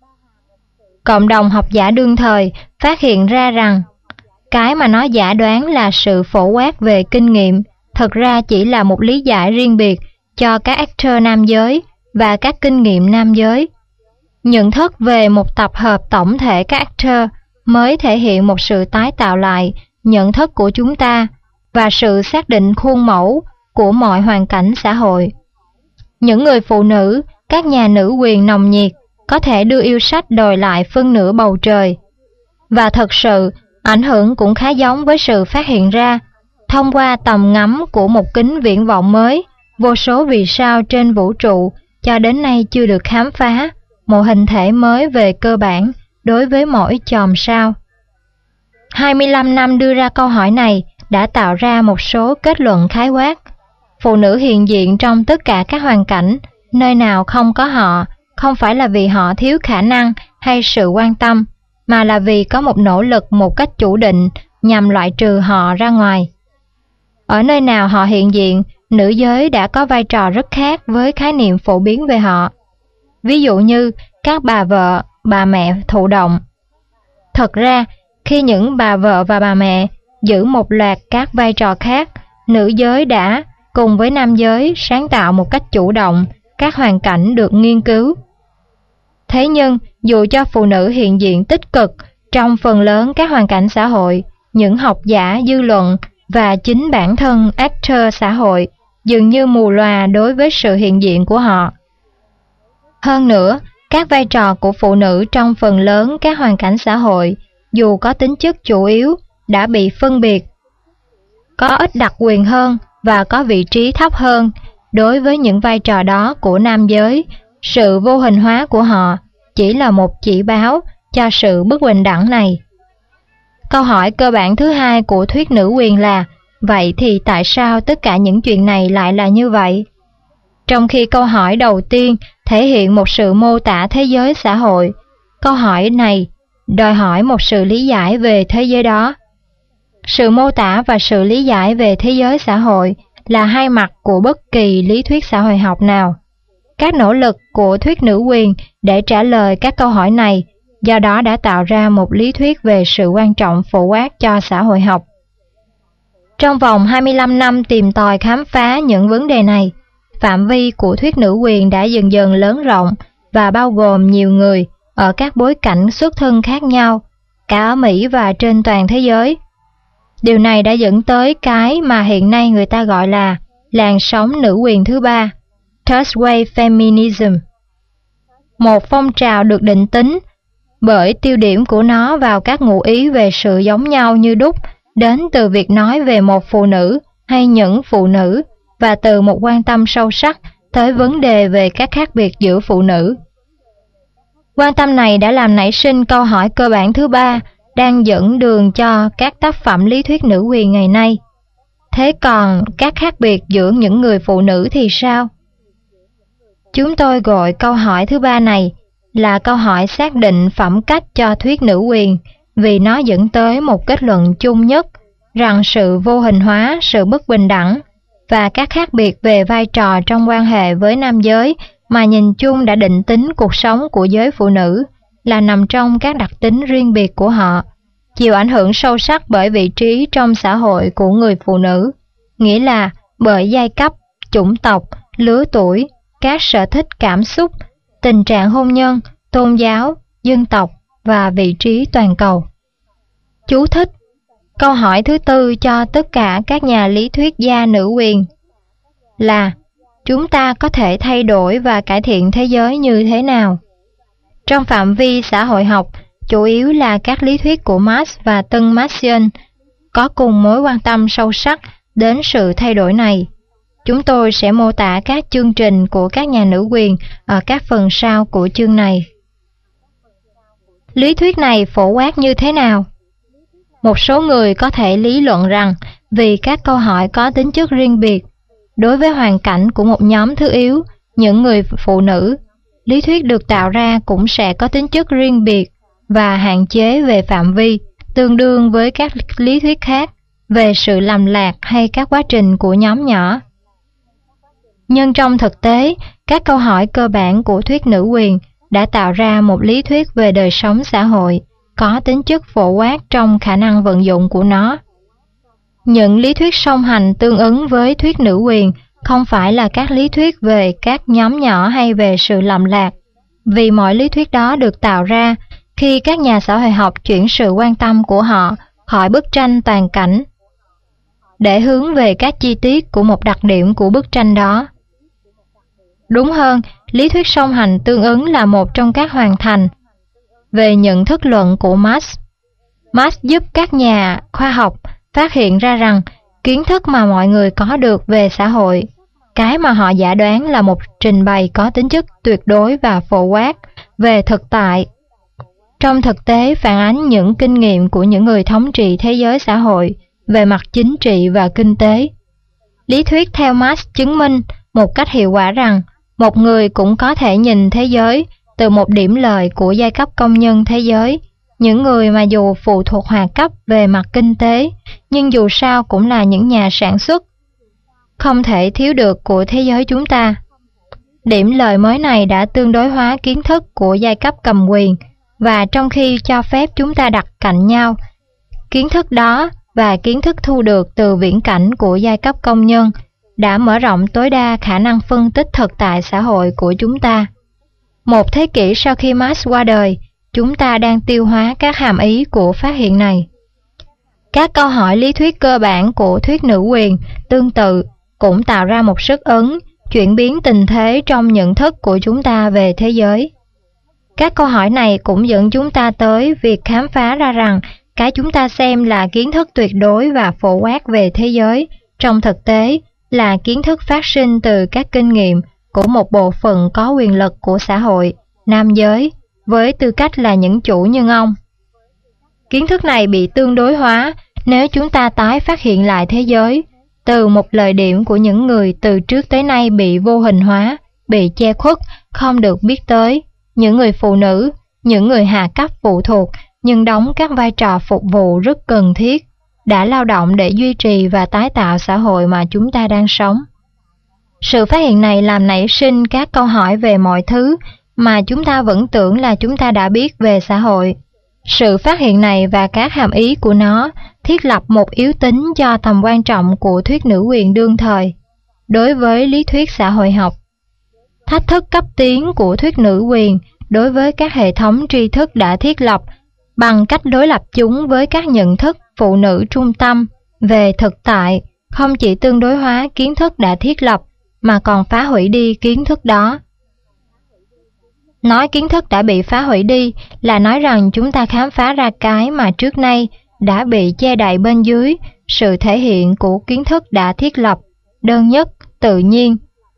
Cộng đồng học giả đương thời phát hiện ra rằng cái mà nó giả đoán là sự phổ quát về kinh nghiệm thực ra chỉ là một lý giải riêng biệt cho các actor nam giới và các kinh nghiệm nam giới. Nhận thức về một tập hợp tổng thể các actor mới thể hiện một sự tái tạo lại nhận thức của chúng ta và sự xác định khuôn mẫu của mọi hoàn cảnh xã hội. Những người phụ nữ, các nhà nữ quyền nồng nhiệt, có thể đưa yêu sách đòi lại phân nửa bầu trời. Và thật sự, ảnh hưởng cũng khá giống với sự phát hiện ra, thông qua tầm ngắm của một kính viễn vọng mới, vô số vì sao trên vũ trụ cho đến nay chưa được khám phá, một hình thể mới về cơ bản đối với mỗi chòm sao. 25 năm đưa ra câu hỏi này đã tạo ra một số kết luận khái quát. Phụ nữ hiện diện trong tất cả các hoàn cảnh, nơi nào không có họ, không phải là vì họ thiếu khả năng hay sự quan tâm, mà là vì có một nỗ lực một cách chủ định nhằm loại trừ họ ra ngoài. Ở nơi nào họ hiện diện, nữ giới đã có vai trò rất khác với khái niệm phổ biến về họ. Ví dụ như các bà vợ, bà mẹ thụ động. Thật ra, khi những bà vợ và bà mẹ giữ một loạt các vai trò khác, nữ giới đã, cùng với nam giới, sáng tạo một cách chủ động các hoàn cảnh được nghiên cứu. Thế nhưng, dù cho phụ nữ hiện diện tích cực trong phần lớn các hoàn cảnh xã hội, những học giả dư luận và chính bản thân actor xã hội dường như mù lòa đối với sự hiện diện của họ. Hơn nữa, các vai trò của phụ nữ trong phần lớn các hoàn cảnh xã hội, dù có tính chất chủ yếu, đã bị phân biệt, có ít đặc quyền hơn và có vị trí thấp hơn đối với những vai trò đó của nam giới. Sự vô hình hóa của họ chỉ là một chỉ báo cho sự bất bình đẳng này. Câu hỏi cơ bản thứ hai của thuyết nữ quyền là: vậy thì tại sao tất cả những chuyện này lại là như vậy? Trong khi câu hỏi đầu tiên thể hiện một sự mô tả thế giới xã hội, câu hỏi này đòi hỏi một sự lý giải về thế giới đó. Sự mô tả và sự lý giải về thế giới xã hội là hai mặt của bất kỳ lý thuyết xã hội học nào. Các nỗ lực của thuyết nữ quyền để trả lời các câu hỏi này do đó đã tạo ra một lý thuyết về sự quan trọng phổ quát cho xã hội học. Trong vòng 25 năm tìm tòi khám phá những vấn đề này, phạm vi của thuyết nữ quyền đã dần dần lớn rộng và bao gồm nhiều người ở các bối cảnh xuất thân khác nhau, cả ở Mỹ và trên toàn thế giới. Điều này đã dẫn tới cái mà hiện nay người ta gọi là làn sóng nữ quyền thứ ba, Third Wave Feminism. Một phong trào được định tính bởi tiêu điểm của nó vào các ngụ ý về sự giống nhau như đúc, đến từ việc nói về một phụ nữ hay những phụ nữ, và từ một quan tâm sâu sắc tới vấn đề về các khác biệt giữa phụ nữ. Quan tâm này đã làm nảy sinh câu hỏi cơ bản thứ ba, đang dẫn đường cho các tác phẩm lý thuyết nữ quyền ngày nay. Thế còn các khác biệt giữa những người phụ nữ thì sao? Chúng tôi gọi câu hỏi thứ ba này là câu hỏi xác định phẩm cách cho thuyết nữ quyền, vì nó dẫn tới một kết luận chung nhất rằng sự vô hình hóa, sự bất bình đẳng và các khác biệt về vai trò trong quan hệ với nam giới mà nhìn chung đã định tính cuộc sống của giới phụ nữ là nằm trong các đặc tính riêng biệt của họ, chịu ảnh hưởng sâu sắc bởi vị trí trong xã hội của người phụ nữ, nghĩa là bởi giai cấp, chủng tộc, lứa tuổi, các sở thích cảm xúc, tình trạng hôn nhân, tôn giáo, dân tộc và vị trí toàn cầu. Chú thích: câu hỏi thứ tư cho tất cả các nhà lý thuyết gia nữ quyền là: chúng ta có thể thay đổi và cải thiện thế giới như thế nào? Trong phạm vi xã hội học, chủ yếu là các lý thuyết của Marx và Tân Marxian có cùng mối quan tâm sâu sắc đến sự thay đổi này. Chúng tôi sẽ mô tả các chương trình của các nhà nữ quyền ở các phần sau của chương này. Lý thuyết này phổ quát như thế nào? Một số người có thể lý luận rằng vì các câu hỏi có tính chất riêng biệt, đối với hoàn cảnh của một nhóm thứ yếu, những người phụ nữ, lý thuyết được tạo ra cũng sẽ có tính chất riêng biệt và hạn chế về phạm vi, tương đương với các lý thuyết khác về sự lầm lạc hay các quá trình của nhóm nhỏ. Nhưng trong thực tế, các câu hỏi cơ bản của thuyết nữ quyền đã tạo ra một lý thuyết về đời sống xã hội, có tính chất phổ quát trong khả năng vận dụng của nó. Những lý thuyết song hành tương ứng với thuyết nữ quyền không phải là các lý thuyết về các nhóm nhỏ hay về sự lầm lạc, vì mọi lý thuyết đó được tạo ra khi các nhà xã hội học chuyển sự quan tâm của họ khỏi bức tranh toàn cảnh để hướng về các chi tiết của một đặc điểm của bức tranh đó. Đúng hơn, lý thuyết song hành tương ứng là một trong các hoàn thành về nhận thức luận của Marx. Marx giúp các nhà khoa học phát hiện ra rằng kiến thức mà mọi người có được về xã hội, cái mà họ giả đoán là một trình bày có tính chất tuyệt đối và phổ quát về thực tại, trong thực tế phản ánh những kinh nghiệm của những người thống trị thế giới xã hội về mặt chính trị và kinh tế. Lý thuyết theo Marx chứng minh một cách hiệu quả rằng một người cũng có thể nhìn thế giới từ một điểm lợi của giai cấp công nhân thế giới, những người mà dù phụ thuộc hạ cấp về mặt kinh tế, nhưng dù sao cũng là những nhà sản xuất không thể thiếu được của thế giới chúng ta. Điểm lợi mới này đã tương đối hóa kiến thức của giai cấp cầm quyền, và trong khi cho phép chúng ta đặt cạnh nhau, kiến thức đó và kiến thức thu được từ viễn cảnh của giai cấp công nhân đã mở rộng tối đa khả năng phân tích thực tại xã hội của chúng ta. Một thế kỷ sau khi Marx qua đời, chúng ta đang tiêu hóa các hàm ý của phát hiện này. Các câu hỏi lý thuyết cơ bản của thuyết nữ quyền tương tự cũng tạo ra một sức ấn, chuyển biến tình thế trong nhận thức của chúng ta về thế giới. Các câu hỏi này cũng dẫn chúng ta tới việc khám phá ra rằng cái chúng ta xem là kiến thức tuyệt đối và phổ quát về thế giới, trong thực tế là kiến thức phát sinh từ các kinh nghiệm của một bộ phận có quyền lực của xã hội, nam giới, với tư cách là những chủ nhân ông. Kiến thức này bị tương đối hóa nếu chúng ta tái phát hiện lại thế giới từ một lời điểm của những người từ trước tới nay bị vô hình hóa, bị che khuất, không được biết tới, những người phụ nữ, những người hạ cấp phụ thuộc nhưng đóng các vai trò phục vụ rất cần thiết, đã lao động để duy trì và tái tạo xã hội mà chúng ta đang sống. Sự phát hiện này làm nảy sinh các câu hỏi về mọi thứ mà chúng ta vẫn tưởng là chúng ta đã biết về xã hội. Sự phát hiện này và các hàm ý của nó thiết lập một yếu tính cho tầm quan trọng của thuyết nữ quyền đương thời đối với lý thuyết xã hội học. Thách thức cấp tiến của thuyết nữ quyền đối với các hệ thống tri thức đã thiết lập bằng cách đối lập chúng với các nhận thức phụ nữ trung tâm về thực tại không chỉ tương đối hóa kiến thức đã thiết lập mà còn phá hủy đi kiến thức đó. Nói kiến thức đã bị phá hủy đi là nói rằng chúng ta khám phá ra cái mà trước nay đã bị che đậy bên dưới sự thể hiện của kiến thức đã thiết lập, đơn nhất, tự nhiên.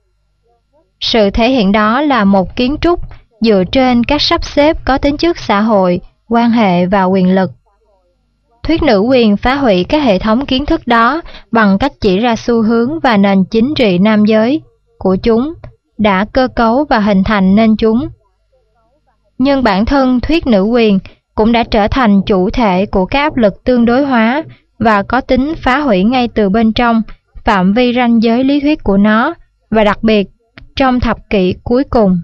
Sự thể hiện đó là một kiến trúc dựa trên các sắp xếp có tính chất xã hội, quan hệ và quyền lực. Thuyết nữ quyền phá hủy các hệ thống kiến thức đó bằng cách chỉ ra xu hướng và nền chính trị nam giới của chúng đã cơ cấu và hình thành nên chúng. Nhưng bản thân thuyết nữ quyền cũng đã trở thành chủ thể của các áp lực tương đối hóa và có tính phá hủy ngay từ bên trong phạm vi ranh giới lý thuyết của nó, và đặc biệt trong thập kỷ cuối cùng.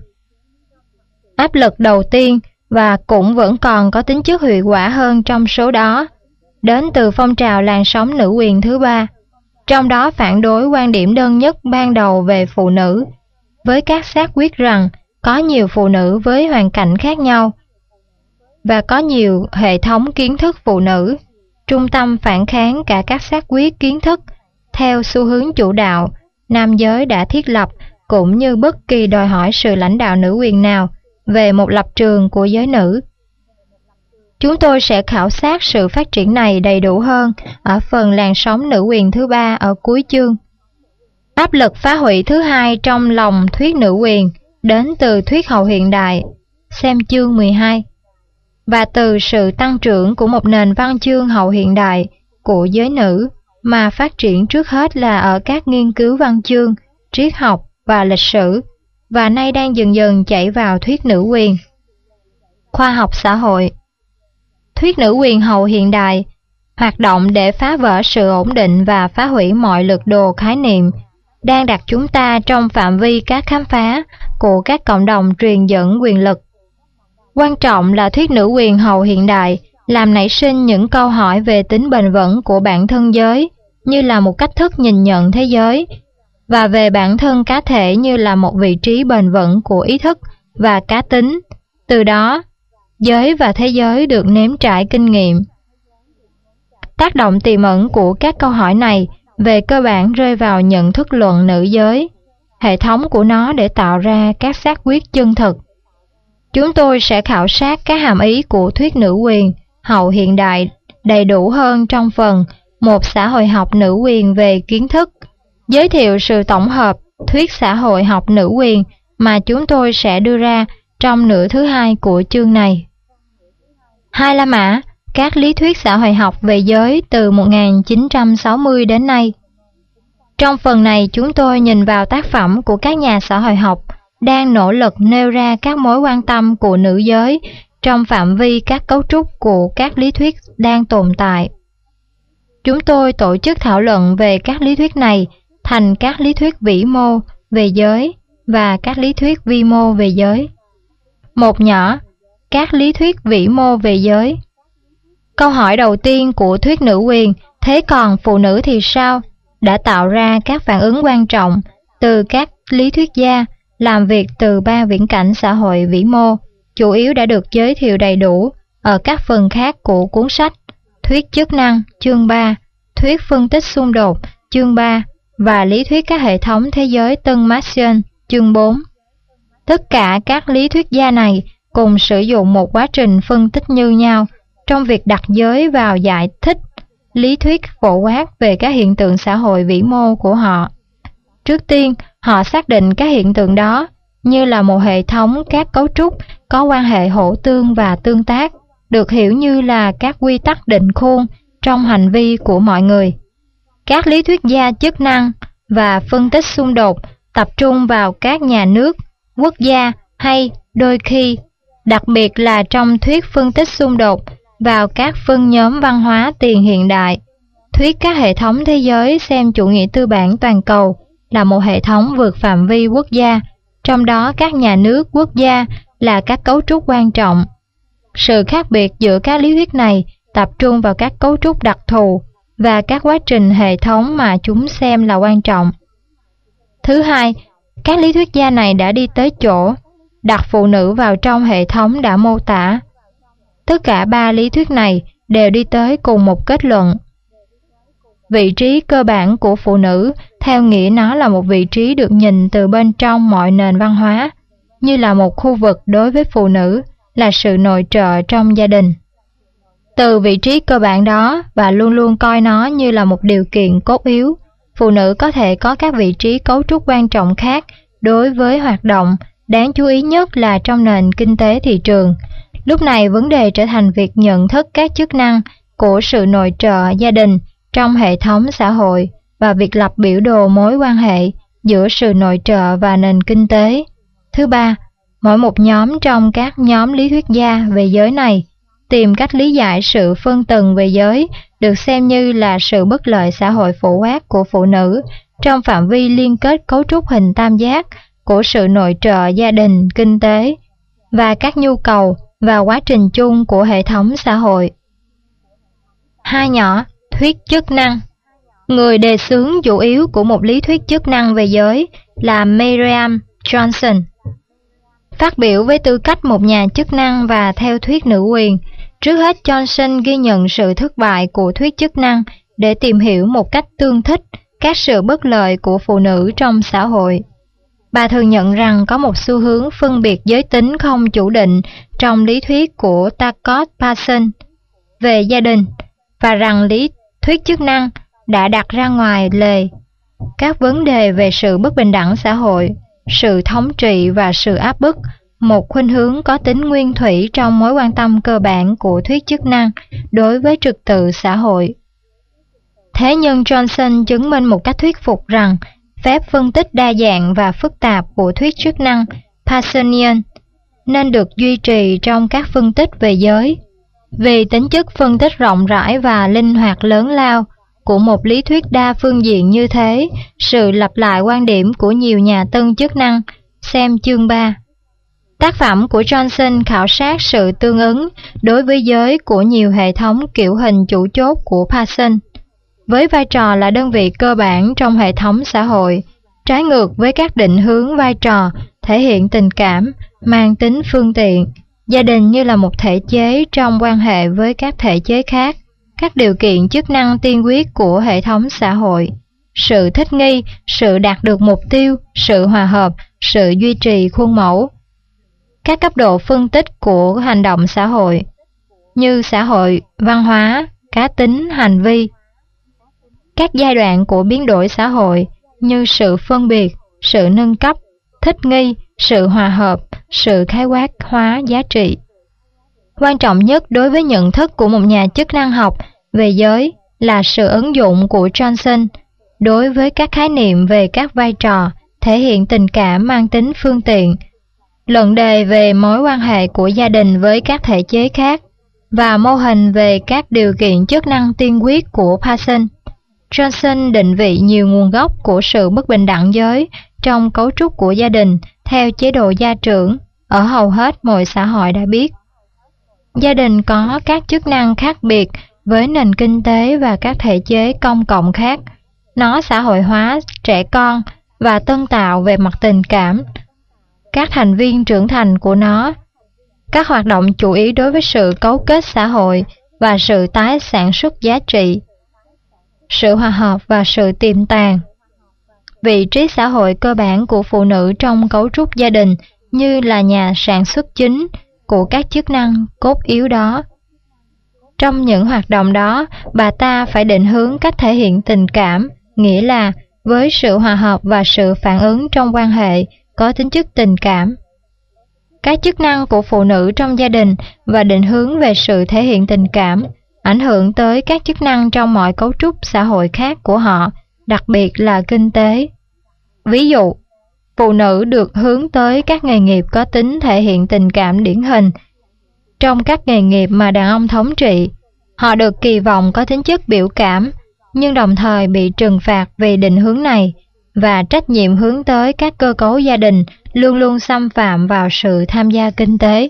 Áp lực đầu tiên và cũng vẫn còn có tính chất hiệu quả hơn trong số đó đến từ phong trào làn sóng nữ quyền thứ ba, trong đó phản đối quan điểm đơn nhất ban đầu về phụ nữ, với các xác quyết rằng có nhiều phụ nữ với hoàn cảnh khác nhau và có nhiều hệ thống kiến thức phụ nữ. Trung tâm phản kháng cả các xác quyết kiến thức theo xu hướng chủ đạo nam giới đã thiết lập, cũng như bất kỳ đòi hỏi sự lãnh đạo nữ quyền nào về một lập trường của giới nữ. Chúng tôi sẽ khảo sát sự phát triển này đầy đủ hơn ở phần làn sóng nữ quyền thứ ba ở cuối chương. Áp lực phá hủy thứ hai trong lòng thuyết nữ quyền đến từ thuyết hậu hiện đại, xem chương 12, và từ sự tăng trưởng của một nền văn chương hậu hiện đại của giới nữ mà phát triển trước hết là ở các nghiên cứu văn chương, triết học và lịch sử, và nay đang dần dần chảy vào thuyết nữ quyền. Khoa học xã hội. Thuyết nữ quyền hậu hiện đại hoạt động để phá vỡ sự ổn định và phá hủy mọi lực đồ khái niệm, đang đặt chúng ta trong phạm vi các khám phá của các cộng đồng truyền dẫn quyền lực. Quan trọng là thuyết nữ quyền hậu hiện đại làm nảy sinh những câu hỏi về tính bền vững của bản thân giới như là một cách thức nhìn nhận thế giới, và về bản thân cá thể như là một vị trí bền vững của ý thức và cá tính. Từ đó, giới và thế giới được nếm trải kinh nghiệm. Tác động tiềm ẩn của các câu hỏi này về cơ bản rơi vào nhận thức luận nữ giới, hệ thống của nó để tạo ra các xác quyết chân thực. Chúng tôi sẽ khảo sát các hàm ý của thuyết nữ quyền hậu hiện đại đầy đủ hơn trong phần một xã hội học nữ quyền về kiến thức, giới thiệu sự tổng hợp thuyết xã hội học nữ quyền mà chúng tôi sẽ đưa ra trong nửa thứ hai của chương này. 2 La Mã, các lý thuyết xã hội học về giới từ 1960 đến nay. Trong phần này chúng tôi nhìn vào tác phẩm của các nhà xã hội học đang nỗ lực nêu ra các mối quan tâm của nữ giới trong phạm vi các cấu trúc của các lý thuyết đang tồn tại. Chúng tôi tổ chức thảo luận về các lý thuyết này thành các lý thuyết vĩ mô về giới và các lý thuyết vi mô về giới. Một nhỏ, các lý thuyết vĩ mô về giới. Câu hỏi đầu tiên của thuyết nữ quyền Thế còn phụ nữ thì sao? Đã tạo ra các phản ứng quan trọng từ các lý thuyết gia làm việc từ ba viễn cảnh xã hội vĩ mô, chủ yếu đã được giới thiệu đầy đủ ở các phần khác của cuốn sách: thuyết chức năng chương 3, thuyết phân tích xung đột chương 3 và lý thuyết các hệ thống thế giới tân Marxian chương 4. Tất cả các lý thuyết gia này cùng sử dụng một quá trình phân tích như nhau trong việc đặt giới vào giải thích lý thuyết phổ quát về các hiện tượng xã hội vĩ mô của họ. Trước tiên, họ xác định các hiện tượng đó như là một hệ thống các cấu trúc có quan hệ hỗ tương và tương tác, được hiểu như là các quy tắc định khuôn trong hành vi của mọi người. Các lý thuyết gia chức năng và phân tích xung đột tập trung vào các nhà nước, quốc gia hay đôi khi, đặc biệt là trong thuyết phân tích xung đột, vào các phân nhóm văn hóa tiền hiện đại. Thuyết các hệ thống thế giới xem chủ nghĩa tư bản toàn cầu là một hệ thống vượt phạm vi quốc gia, trong đó các nhà nước, quốc gia là các cấu trúc quan trọng. Sự khác biệt giữa các lý thuyết này tập trung vào các cấu trúc đặc thù và các quá trình hệ thống mà chúng xem là quan trọng. Thứ hai, các lý thuyết gia này đã đi tới chỗ đặt phụ nữ vào trong hệ thống đã mô tả. Tất cả ba lý thuyết này đều đi tới cùng một kết luận. Vị trí cơ bản của phụ nữ theo nghĩa nó là một vị trí được nhìn từ bên trong mọi nền văn hóa, như là một khu vực đối với phụ nữ, là sự nội trợ trong gia đình. Từ vị trí cơ bản đó và luôn luôn coi nó như là một điều kiện cốt yếu, phụ nữ có thể có các vị trí cấu trúc quan trọng khác đối với hoạt động, đáng chú ý nhất là trong nền kinh tế thị trường. Lúc này vấn đề trở thành việc nhận thức các chức năng của sự nội trợ gia đình trong hệ thống xã hội và việc lập biểu đồ mối quan hệ giữa sự nội trợ và nền kinh tế. Thứ ba, mỗi một nhóm trong các nhóm lý thuyết gia về giới này tìm cách lý giải sự phân tầng về giới được xem như là sự bất lợi xã hội phổ quát của phụ nữ trong phạm vi liên kết cấu trúc hình tam giác của sự nội trợ gia đình, kinh tế và các nhu cầu và quá trình chung của hệ thống xã hội. Hai nhỏ, thuyết chức năng. Người đề xướng chủ yếu của một lý thuyết chức năng về giới là Mariam Johnson. Phát biểu với tư cách một nhà chức năng và theo thuyết nữ quyền, trước hết Johnson ghi nhận sự thất bại của thuyết chức năng để tìm hiểu một cách tương thích các sự bất lợi của phụ nữ trong xã hội. Bà thừa nhận rằng có một xu hướng phân biệt giới tính không chủ định trong lý thuyết của Tagot Parson về gia đình, và rằng lý thuyết chức năng đã đặt ra ngoài lề các vấn đề về sự bất bình đẳng xã hội, sự thống trị và sự áp bức, một khuynh hướng có tính nguyên thủy trong mối quan tâm cơ bản của thuyết chức năng đối với trật tự xã hội. Thế nhưng Johnson chứng minh một cách thuyết phục rằng phép phân tích đa dạng và phức tạp của thuyết chức năng Parsonian nên được duy trì trong các phân tích về giới. Vì tính chất phân tích rộng rãi và linh hoạt lớn lao của một lý thuyết đa phương diện như thế, sự lặp lại quan điểm của nhiều nhà tân chức năng, xem chương 3. Tác phẩm của Johnson khảo sát sự tương ứng đối với giới của nhiều hệ thống kiểu hình chủ chốt của Parson, với vai trò là đơn vị cơ bản trong hệ thống xã hội, trái ngược với các định hướng vai trò thể hiện tình cảm, mang tính phương tiện, gia đình như là một thể chế trong quan hệ với các thể chế khác, các điều kiện chức năng tiên quyết của hệ thống xã hội, sự thích nghi, sự đạt được mục tiêu, sự hòa hợp, sự duy trì khuôn mẫu. Các cấp độ phân tích của hành động xã hội, như xã hội, văn hóa, cá tính, hành vi. Các giai đoạn của biến đổi xã hội, như sự phân biệt, sự nâng cấp, thích nghi, sự hòa hợp, sự khái quát hóa giá trị. Quan trọng nhất đối với nhận thức của một nhà chức năng học về giới là sự ứng dụng của Johnson đối với các khái niệm về các vai trò thể hiện tình cảm mang tính phương tiện, luận đề về mối quan hệ của gia đình với các thể chế khác và mô hình về các điều kiện chức năng tiên quyết của Parson. Johnson định vị nhiều nguồn gốc của sự bất bình đẳng giới trong cấu trúc của gia đình theo chế độ gia trưởng ở hầu hết mọi xã hội đã biết. Gia đình có các chức năng khác biệt với nền kinh tế và các thể chế công cộng khác. Nó xã hội hóa trẻ con và tân tạo về mặt tình cảm các thành viên trưởng thành của nó. Các hoạt động chủ yếu đối với sự cấu kết xã hội và sự tái sản xuất giá trị, sự hòa hợp và sự tiềm tàng. Vị trí xã hội cơ bản của phụ nữ trong cấu trúc gia đình như là nhà sản xuất chính của các chức năng cốt yếu đó. Trong những hoạt động đó, bà ta phải định hướng cách thể hiện tình cảm, nghĩa là với sự hòa hợp và sự phản ứng trong quan hệ có tính chất tình cảm. Các chức năng của phụ nữ trong gia đình và định hướng về sự thể hiện tình cảm ảnh hưởng tới các chức năng trong mọi cấu trúc xã hội khác của họ, đặc biệt là kinh tế. Ví dụ, phụ nữ được hướng tới các nghề nghiệp có tính thể hiện tình cảm điển hình. Trong các nghề nghiệp mà đàn ông thống trị, họ được kỳ vọng có tính chất biểu cảm, nhưng đồng thời bị trừng phạt vì định hướng này, và trách nhiệm hướng tới các cơ cấu gia đình luôn luôn xâm phạm vào sự tham gia kinh tế.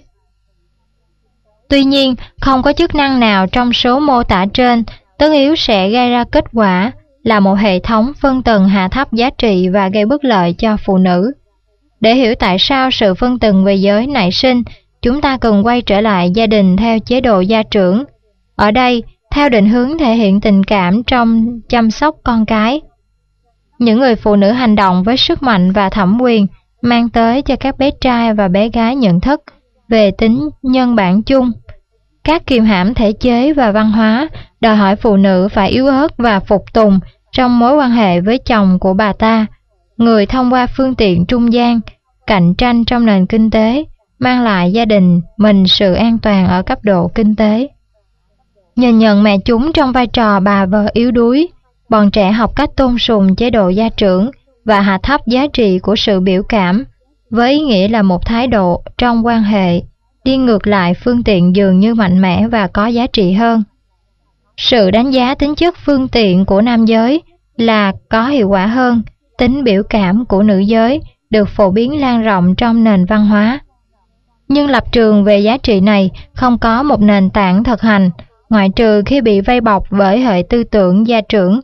Tuy nhiên, không có chức năng nào trong số mô tả trên tất yếu sẽ gây ra kết quả là một hệ thống phân tầng hạ thấp giá trị và gây bất lợi cho phụ nữ. Để hiểu tại sao sự phân tầng về giới nảy sinh, chúng ta cần quay trở lại gia đình theo chế độ gia trưởng. Ở đây, theo định hướng thể hiện tình cảm trong chăm sóc con cái. Những người phụ nữ hành động với sức mạnh và thẩm quyền mang tới cho các bé trai và bé gái nhận thức về tính nhân bản chung. Các kiềm hãm thể chế và văn hóa đòi hỏi phụ nữ phải yếu ớt và phục tùng trong mối quan hệ với chồng của bà ta, người thông qua phương tiện trung gian, cạnh tranh trong nền kinh tế, mang lại gia đình mình sự an toàn ở cấp độ kinh tế. Nhìn nhận mẹ chúng trong vai trò bà vợ yếu đuối, bọn trẻ học cách tôn sùng chế độ gia trưởng và hạ thấp giá trị của sự biểu cảm, với ý nghĩa là một thái độ trong quan hệ, đi ngược lại phương tiện dường như mạnh mẽ và có giá trị hơn. Sự đánh giá tính chất phương tiện của nam giới là có hiệu quả hơn, tính biểu cảm của nữ giới được phổ biến lan rộng trong nền văn hóa. Nhưng lập trường về giá trị này không có một nền tảng thực hành, ngoại trừ khi bị vây bọc bởi hệ tư tưởng gia trưởng.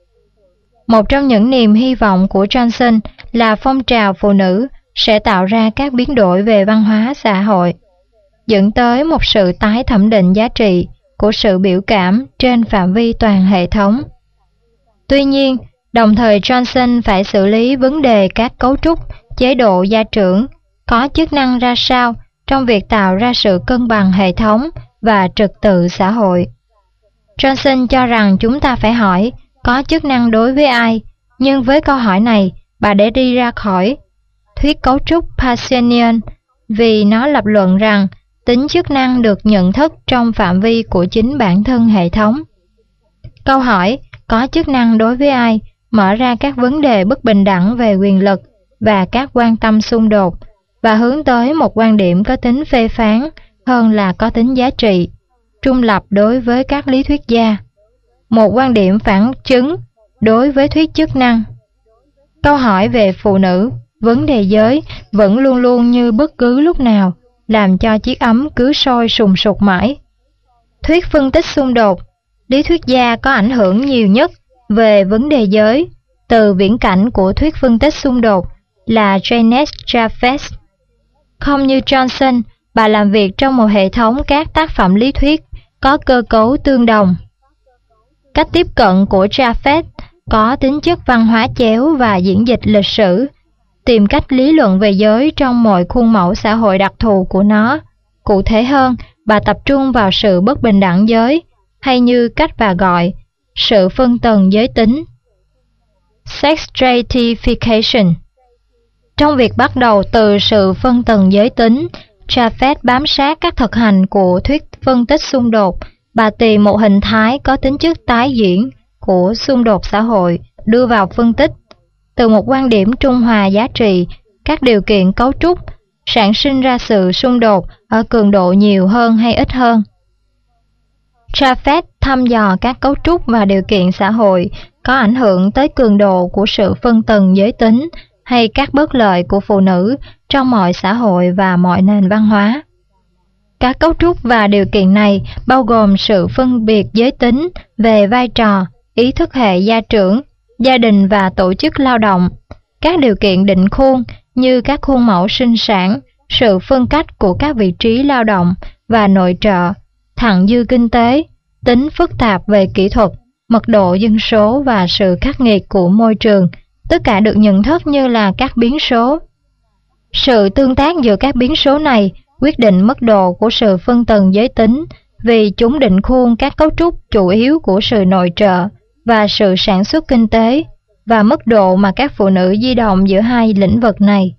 Một trong những niềm hy vọng của Johnson là phong trào phụ nữ sẽ tạo ra các biến đổi về văn hóa xã hội, dẫn tới một sự tái thẩm định giá trị của sự biểu cảm trên phạm vi toàn hệ thống. Tuy nhiên, đồng thời Johnson phải xử lý vấn đề các cấu trúc, chế độ gia trưởng có chức năng ra sao trong việc tạo ra sự cân bằng hệ thống và trật tự xã hội. Johnson cho rằng chúng ta phải hỏi có chức năng đối với ai, nhưng với câu hỏi này, bà để đi ra khỏi thuyết cấu trúc Parsonian vì nó lập luận rằng tính chức năng được nhận thức trong phạm vi của chính bản thân hệ thống. Câu hỏi có chức năng đối với ai mở ra các vấn đề bất bình đẳng về quyền lực và các quan tâm xung đột, và hướng tới một quan điểm có tính phê phán hơn là có tính giá trị, trung lập đối với các lý thuyết gia, một quan điểm phản chứng đối với thuyết chức năng. Câu hỏi về phụ nữ, vấn đề giới vẫn luôn luôn như bất cứ lúc nào làm cho chiếc ấm cứ sôi sùng sục mãi. Thuyết phân tích xung đột, lý thuyết gia có ảnh hưởng nhiều nhất về vấn đề giới từ viễn cảnh của thuyết phân tích xung đột là Janet Jaffes. Không như Johnson, bà làm việc trong một hệ thống các tác phẩm lý thuyết có cơ cấu tương đồng. Cách tiếp cận của Jaffes có tính chất văn hóa chéo và diễn dịch lịch sử, tìm cách lý luận về giới trong mọi khuôn mẫu xã hội đặc thù của nó. Cụ thể hơn, bà tập trung vào sự bất bình đẳng giới, hay như cách bà gọi, sự phân tầng giới tính. Sex stratification. Trong việc bắt đầu từ sự phân tầng giới tính, Jaffes bám sát các thực hành của thuyết phân tích xung đột. Bà tìm một hình thái có tính chất tái diễn của xung đột xã hội đưa vào phân tích. Từ một quan điểm trung hòa giá trị, các điều kiện cấu trúc sản sinh ra sự xung đột ở cường độ nhiều hơn hay ít hơn. Jaffes thăm dò các cấu trúc và điều kiện xã hội có ảnh hưởng tới cường độ của sự phân tầng giới tính hay các bất lợi của phụ nữ trong mọi xã hội và mọi nền văn hóa. Các cấu trúc và điều kiện này bao gồm sự phân biệt giới tính về vai trò, ý thức hệ gia trưởng, gia đình và tổ chức lao động, các điều kiện định khuôn như các khuôn mẫu sinh sản, sự phân cách của các vị trí lao động và nội trợ, thặng dư kinh tế, tính phức tạp về kỹ thuật, mật độ dân số và sự khắc nghiệt của môi trường, tất cả được nhận thức như là các biến số. Sự tương tác giữa các biến số này quyết định mức độ của sự phân tầng giới tính vì chúng định khuôn các cấu trúc chủ yếu của sự nội trợ và sự sản xuất kinh tế và mức độ mà các phụ nữ di động giữa hai lĩnh vực này.